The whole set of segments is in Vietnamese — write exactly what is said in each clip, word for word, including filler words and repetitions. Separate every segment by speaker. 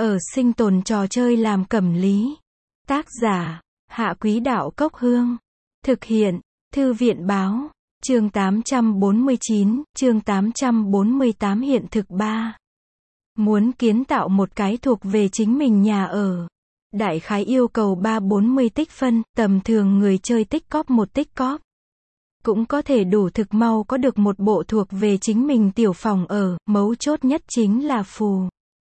Speaker 1: ở sinh tồn trò chơi làm cẩm lý. Tác giả, Hạ Quý Đạo Cốc Hương. Thực hiện, Thư viện Báo. Chương tám trăm bốn mươi chín, chương tám trăm bốn mươi tám hiện thực ba. Muốn kiến tạo một cái thuộc về chính mình nhà ở. Đại khái yêu cầu ba bốn mươi tích phân, tầm thường người chơi tích cóp một tích cóp. Cũng có thể đủ thực mau có được một bộ thuộc về chính mình tiểu phòng ở, mấu chốt nhất chính là phù.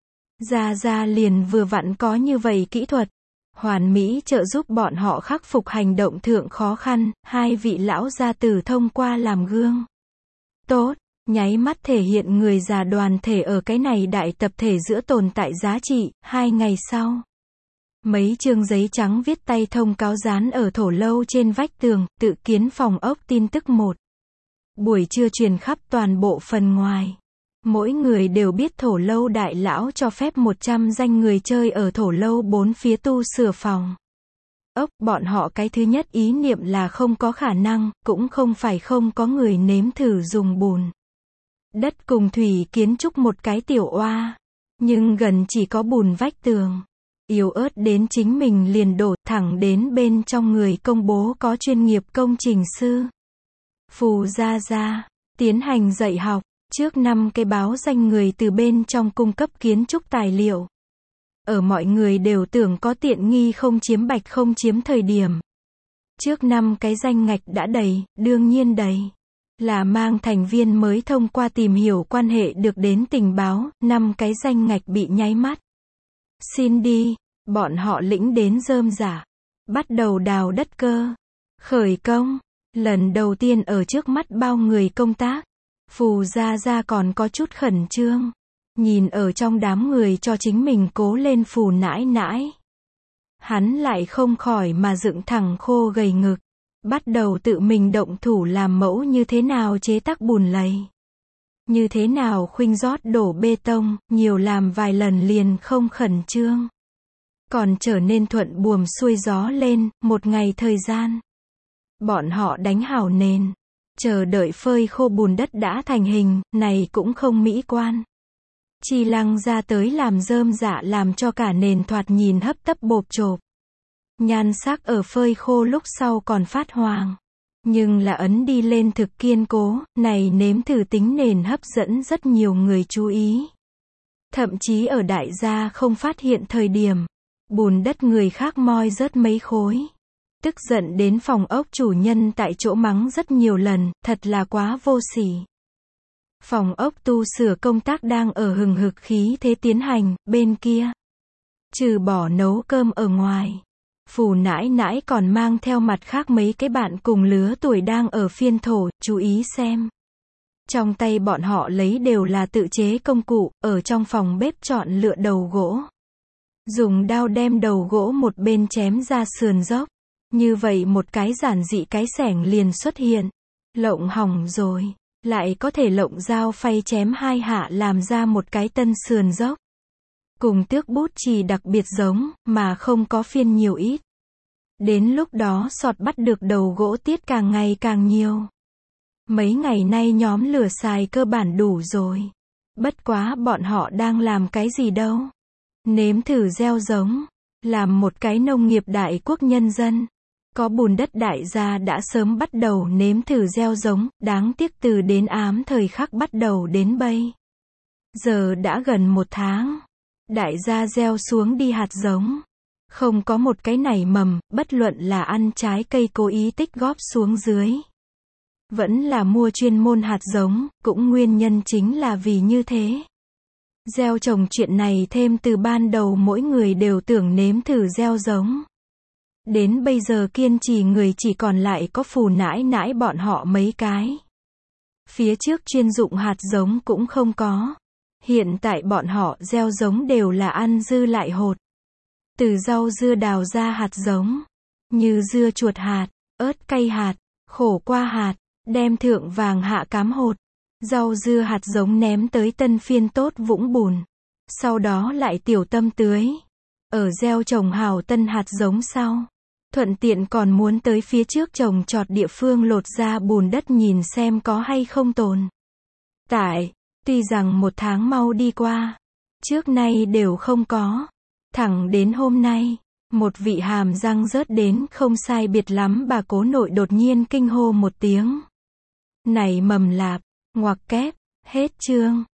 Speaker 1: Gia Gia liền vừa vặn có như vậy kỹ thuật. Hoàn mỹ trợ giúp bọn họ khắc phục hành động thượng khó khăn, hai vị lão gia tử thông qua làm gương. Tốt, nháy mắt thể hiện người già đoàn thể ở cái này đại tập thể giữa tồn tại giá trị, hai ngày sau. Mấy chương giấy trắng viết tay thông cáo dán ở thổ lâu trên vách tường, tự kiến phòng ốc tin tức một. Buổi trưa truyền khắp toàn bộ phần ngoài. Mỗi người đều biết thổ lâu đại lão cho phép một trăm danh người chơi ở thổ lâu bốn phía tu sửa phòng ốc. Bọn họ cái thứ nhất ý niệm là không có khả năng, cũng không phải không có người nếm thử dùng bùn đất cùng thủy kiến trúc một cái tiểu oa. Nhưng gần chỉ có bùn vách tường. Yếu ớt đến chính mình liền đổ thẳng đến bên trong người công bố có chuyên nghiệp công trình sư. Phù Gia Gia. Tiến hành dạy học. Trước năm cái báo danh người từ bên trong cung cấp kiến trúc tài liệu. Ở mọi người đều tưởng có tiện nghi không chiếm bạch không chiếm thời điểm. Trước năm cái danh ngạch đã đầy, đương nhiên đầy. Là mang thành viên mới thông qua tìm hiểu quan hệ được đến tình báo, năm cái danh ngạch bị nháy mắt. Xin đi, bọn họ lĩnh đến rơm rả. Bắt đầu đào đất cơ. Khởi công. Lần đầu tiên ở trước mắt bao người công tác. Phù Gia Gia còn có chút khẩn trương. Nhìn ở trong đám người cho chính mình cố lên phù nãi nãi. Hắn lại không khỏi mà dựng thẳng khô gầy ngực. Bắt đầu tự mình động thủ làm mẫu như thế nào chế tác bùn lầy. Như thế nào khuynh rót đổ bê tông, nhiều làm vài lần liền không khẩn trương. Còn trở nên thuận buồm xuôi gió lên, một ngày thời gian. Bọn họ đánh hảo nền. Chờ đợi phơi khô bùn đất đã thành hình, này cũng không mỹ quan. Chi Lăng ra tới làm rơm rạ làm cho cả nền thoạt nhìn hấp tấp bộp chộp. Nhan sắc ở phơi khô lúc sau còn phát hoàng. Nhưng là ấn đi lên thực kiên cố, này nếm thử tính nền hấp dẫn rất nhiều người chú ý. Thậm chí ở đại gia không phát hiện thời điểm, bùn đất người khác moi rớt mấy khối. Tức giận đến phòng ốc chủ nhân tại chỗ mắng rất nhiều lần, thật là quá vô sỉ. Phòng ốc tu sửa công tác đang ở hừng hực khí thế tiến hành, bên kia. Trừ bỏ nấu cơm ở ngoài. Phù nãi nãi còn mang theo mặt khác mấy cái bạn cùng lứa tuổi đang ở phiên thổ, chú ý xem. Trong tay bọn họ lấy đều là tự chế công cụ, ở trong phòng bếp chọn lựa đầu gỗ. Dùng đao đem đầu gỗ một bên chém ra sườn dốc. Như vậy một cái giản dị cái xẻng liền xuất hiện. Lộng hỏng rồi. Lại có thể lộng dao phay chém hai hạ làm ra một cái tân sườn dốc. Cùng tước bút chì đặc biệt giống, mà không có phiên nhiều ít. Đến lúc đó sọt bắt được đầu gỗ tiết càng ngày càng nhiều. Mấy ngày nay nhóm lửa xài cơ bản đủ rồi. Bất quá bọn họ đang làm cái gì đâu. Nếm thử gieo giống. Làm một cái nông nghiệp đại quốc nhân dân. Có bùn đất đại gia đã sớm bắt đầu nếm thử gieo giống, đáng tiếc từ đến ám thời khắc bắt đầu đến bây. Giờ đã gần một tháng. Đại gia gieo xuống đi hạt giống. Không có một cái nảy mầm, bất luận là ăn trái cây cố ý tích góp xuống dưới. Vẫn là mua chuyên môn hạt giống, cũng nguyên nhân chính là vì như thế. Gieo trồng chuyện này thêm từ ban đầu mỗi người đều tưởng nếm thử gieo giống. Đến bây giờ kiên trì người chỉ còn lại có phù nãi nãi bọn họ mấy cái. Phía trước chuyên dụng hạt giống cũng không có. Hiện tại bọn họ gieo giống đều là ăn dư lại hột. Từ rau dưa đào ra hạt giống. Như dưa chuột hạt, ớt cay hạt, khổ qua hạt, đem thượng vàng hạ cám hột. Rau dưa hạt giống ném tới tân phiên tốt vũng bùn. Sau đó lại tiểu tâm tưới. Ở gieo trồng hào tân hạt giống sau. Thuận tiện còn muốn tới phía trước trồng trọt địa phương lột ra bùn đất nhìn xem có hay không tồn tại. Tuy rằng một tháng mau đi qua. trước nay đều không có. Thẳng đến hôm nay, một vị hàm răng rớt đến không sai biệt lắm bà cố nội đột nhiên kinh hô một tiếng. Này mầm lạp, ngoặc kép, hết chương.